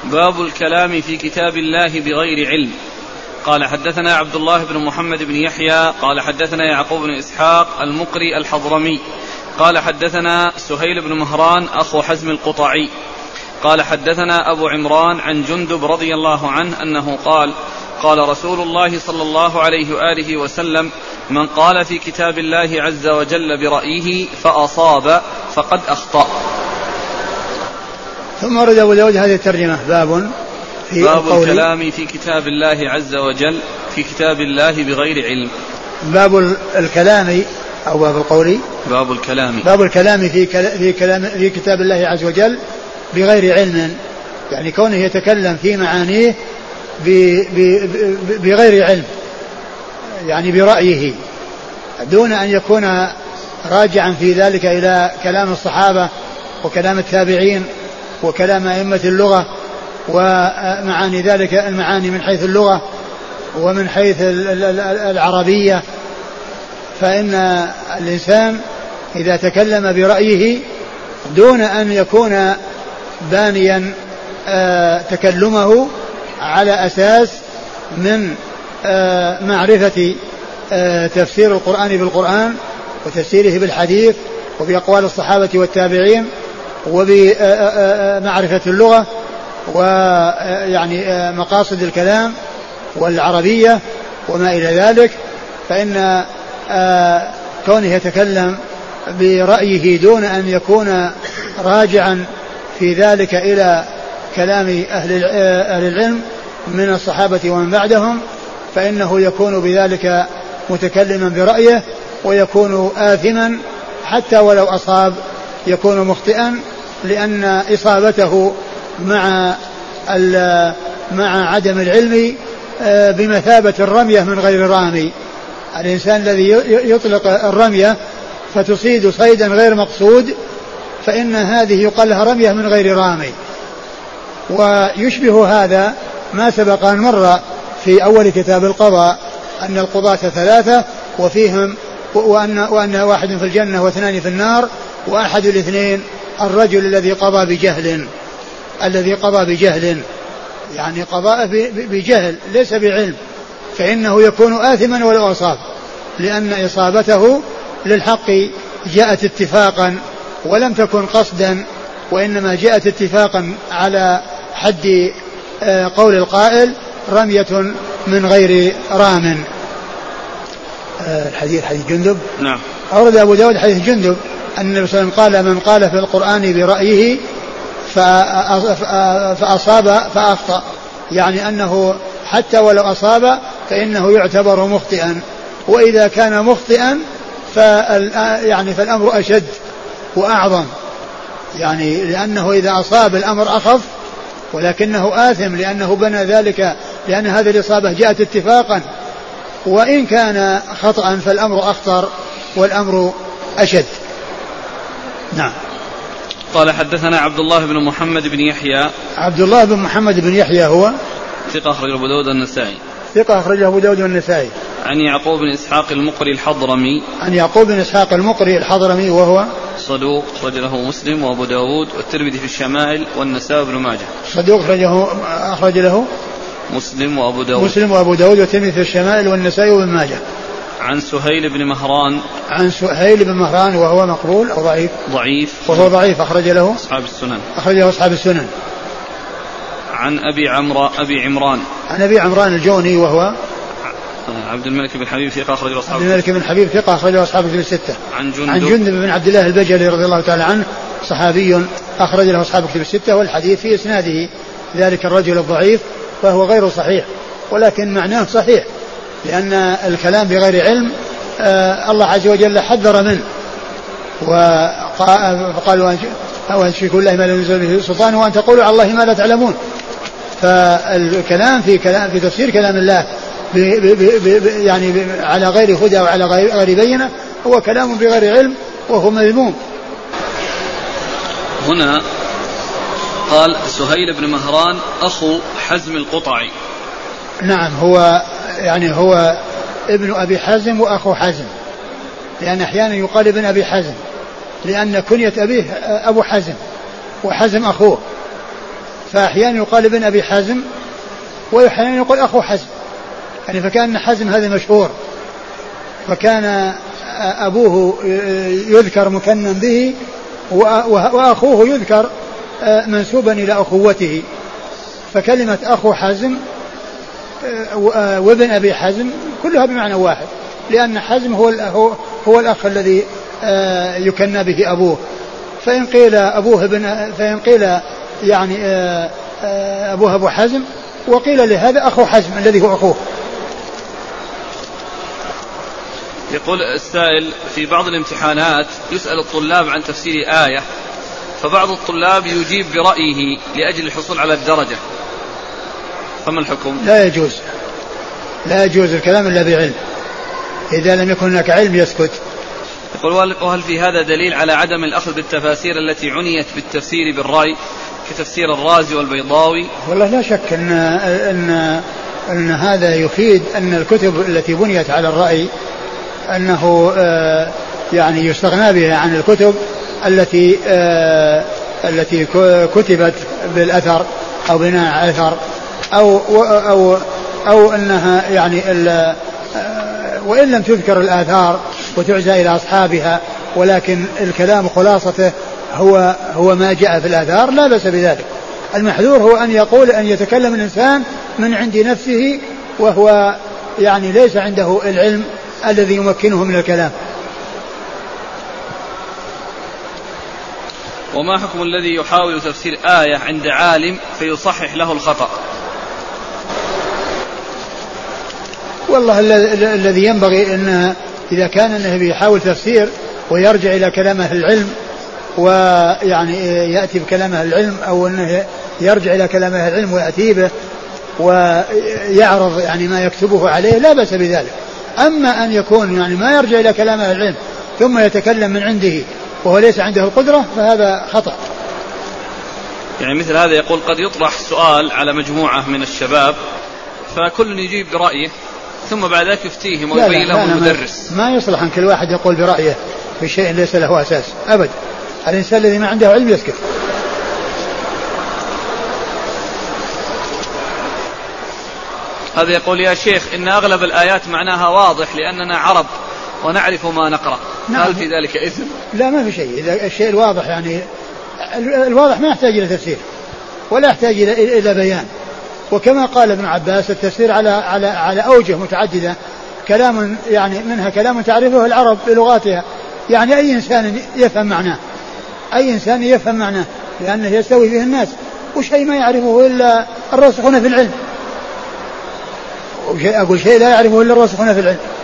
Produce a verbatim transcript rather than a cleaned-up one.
باب الكلام في كتاب الله بغير علم. قال حدثنا عبد الله بن محمد بن يحيى قال حدثنا يعقوب بن إسحاق المقري الحضرمي قال حدثنا سهيل بن مهران أخو حزم القطعي قال حدثنا أبو عمران عن جندب رضي الله عنه أنه قال قال رسول الله صلى الله عليه وآله وسلم من قال في كتاب الله عز وجل برأيه فأصاب فقد أخطأ. ثم ورد أبو داود هذه الترجمة باب في باب الكلام في كتاب الله عز وجل في كتاب الله بغير علم. باب الكلام أو باب القول باب الكلام باب الكلام في في كلام في كتاب الله عز وجل بغير علم، يعني كونه يتكلم في معانيه بغير علم، يعني برأيه دون أن يكون راجعا في ذلك إلى كلام الصحابة وكلام التابعين وكلام أئمة اللغة ومعاني ذلك المعاني من حيث اللغة ومن حيث العربية. فإن الإنسان إذا تكلم برأيه دون أن يكون بانيا تكلمه على أساس من معرفة تفسير القرآن بالقرآن وتفسيره بالحديث وبأقوال الصحابة والتابعين وبمعرفة اللغة ويعني مقاصد الكلام والعربية وما إلى ذلك، فإن كونه يتكلم برأيه دون أن يكون راجعا في ذلك إلى كلام أهل العلم من الصحابة ومن بعدهم فإنه يكون بذلك متكلما برأيه ويكون آثما حتى ولو أصاب يكون مخطئا، لأن إصابته مع مع عدم العلم بمثابة الرمية من غير رامي. الإنسان الذي يطلق الرمية فتصيد صيدا غير مقصود فإن هذه يقال لها رمية من غير رامي. ويشبه هذا ما سبق أن مر في أول كتاب القضاء أن القضاة ثلاثة وفيهم وأن, وأن واحد في الجنة واثنان في النار، وأحد الاثنين الرجل الذي قضى بجهل الذي قضى بجهل يعني قضاء بجهل ليس بعلم، فإنه يكون آثما ولو أصاب، لأن إصابته للحق جاءت اتفاقا ولم تكن قصدا، وإنما جاءت اتفاقا على حد قول القائل رمية من غير رام. الحديث حديث جندب. نعم. أورد أبو داود حديث جندب أن النبي صلى الله عليه وسلم قال من قال في القرآن برأيه فأصاب فأخطأ، يعني أنه حتى ولو أصاب فإنه يعتبر مخطئا، وإذا كان مخطئا يعني فالأمر أشد وأعظم، يعني لأنه إذا أصاب الأمر أخف ولكنه آثم لأنه بنى ذلك، لأن هذه الإصابة جاءت اتفاقا، وإن كان خطأ فالأمر أخطر والأمر أشد. نعم. قال حدثنا عبد الله بن محمد بن يحيى. عبد الله بن محمد بن يحيى هو ثقة أخرجه أبو داود النسائي. ثقة أخرجه أبو داود النسائي. عن يعقوب بن إسحاق المقري الحضرمي. عن يعقوب بن إسحاق المقري الحضرمي وهو صدوق أخرج له مسلم وأبو داود والترمذي في الشمائل والنسائي وابن ماجه. صدوق أخرجه أخرج له مسلم وأبو داود مسلم وأبو داود والترمذي في الشمائل والنسائي وابن ماجه. عن سهيل بن مهران. عن سهيل بن مهران وهو مقبول أو ضعيف؟ ضعيف. وهو ضعيف أخرج له أصحاب السنن. أخرج له أصحاب السنن. عن أبي عمرو أبي عمران. عن أبي عمران الجوني وهو عبد الملك بن حبيب ثقة أخرج له أصحاب. عبد الملك بن حبيب ثقة أخرج له أصحاب الكتب الستة. عن جندب. عن جندب بن عبد الله البجلي رضي الله تعالى عنه صحابي أخرج له أصحاب الكتب الستة، والحديث في إسناده ذلك الرجل الضعيف فهو غير صحيح، ولكن معناه صحيح، لأن الكلام بغير علم آه الله عز وجل حذر منه، وقال وأن تشركوا بالله ما لم ينزل به سلطان وأن تقولوا على الله ما لا تعلمون. فالكلام في كلام في تفسير كلام الله بي بي بي يعني بي على غير هدى وعلى غير بينة هو كلام بغير علم وهو مذموم. هنا قال سهيل بن مهران أخو حزم القطعي. نعم، هو يعني هو ابن أبي حزم وأخو حزم، لأن أحيانا يقال ابن أبي حزم لأن كنية أبيه أبو حزم وحزم أخوه، فأحيانا يقال ابن أبي حزم وأحيانا يقول أخو حزم، يعني فكان حزم هذا مشهور، فكان أبوه يذكر مكنن به وأخوه يذكر منسوبا إلى أخوته، فكلمة أخو حزم وابن أبي حزم كلها بمعنى واحد، لأن حزم هو هو الأخ الذي يكنى به أبوه. فإن قيل أبوه ابن فإن قيل يعني أبوه أبو حزم، وقيل لهذا أخو حزم الذي هو أخوه. يقول السائل: في بعض الامتحانات يسأل الطلاب عن تفسير آية، فبعض الطلاب يجيب برأيه لأجل الحصول على الدرجة، فما الحكم؟ لا يجوز، لا يجوز الكلام إلا بعلم، إذا لم يكن هناك علم يسكت. يقول: وهل في هذا دليل على عدم الأخذ بالتفاسير التي عنيت بالتفسير بالرأي كتفسير الرازي والبيضاوي؟ والله لا شك أن, أن, أن هذا يفيد أن الكتب التي بنيت على الرأي أنه آه يعني يستغنى بها عن الكتب التي آه التي كتبت بالأثر أو بناء على الأثر، أو, أو, أو أنها يعني آه وإن لم تذكر الآثار وتعزى إلى أصحابها، ولكن الكلام خلاصته هو هو ما جاء في الآثار، لا بأس بذلك. المحذور هو أن يقول أن يتكلم الإنسان من عند نفسه وهو يعني ليس عنده العلم الذي يمكنه من الكلام. وما حكم الذي يحاول تفسير آية عند عالم فيصحح له الخطأ؟ والله الذي ينبغي أن إذا كان النبي يحاول تفسير ويرجع إلى كلام أهل العلم، ويعني يأتي بكلام أهل العلم، أو أنه يرجع إلى كلام أهل العلم ويأتي به ويعرض يعني ما يكتبه عليه، لا بأس بذلك. أما أن يكون يعني ما يرجع إلى كلام أهل العلم ثم يتكلم من عنده وهو ليس عنده القدرة، فهذا خطأ. يعني مثل هذا يقول: قد يطرح سؤال على مجموعة من الشباب فكل يجيب برأيه ثم بعد ذلك يفتيهم ويبين لهم المدرس. ما يصلح أن كل واحد يقول برأيه في شيء ليس له أساس أبدا. الإنسان الذي ما عنده علم يسكت. هذا يقول: يا شيخ إن أغلب الآيات معناها واضح لأننا عرب ونعرف ما نقرأ، نعم. هل في ذلك إثم؟ لا، ما في شيء. إذا الشيء الواضح يعني الواضح ما يحتاج إلى تفسير ولا يحتاج إلى إلى بيان. وكما قال ابن عباس: التفسير على على على أوجه متعددة، كلام يعني منها كلام تعرفه العرب بلغاتها، يعني أي إنسان يفهم معناه، أي إنسان يفهم معناه، لأنه يستوي به الناس، وشيء ما يعرفه إلا الراسخون في العلم، أقول شيء لا يعرفه إلا الراسخون في العلم.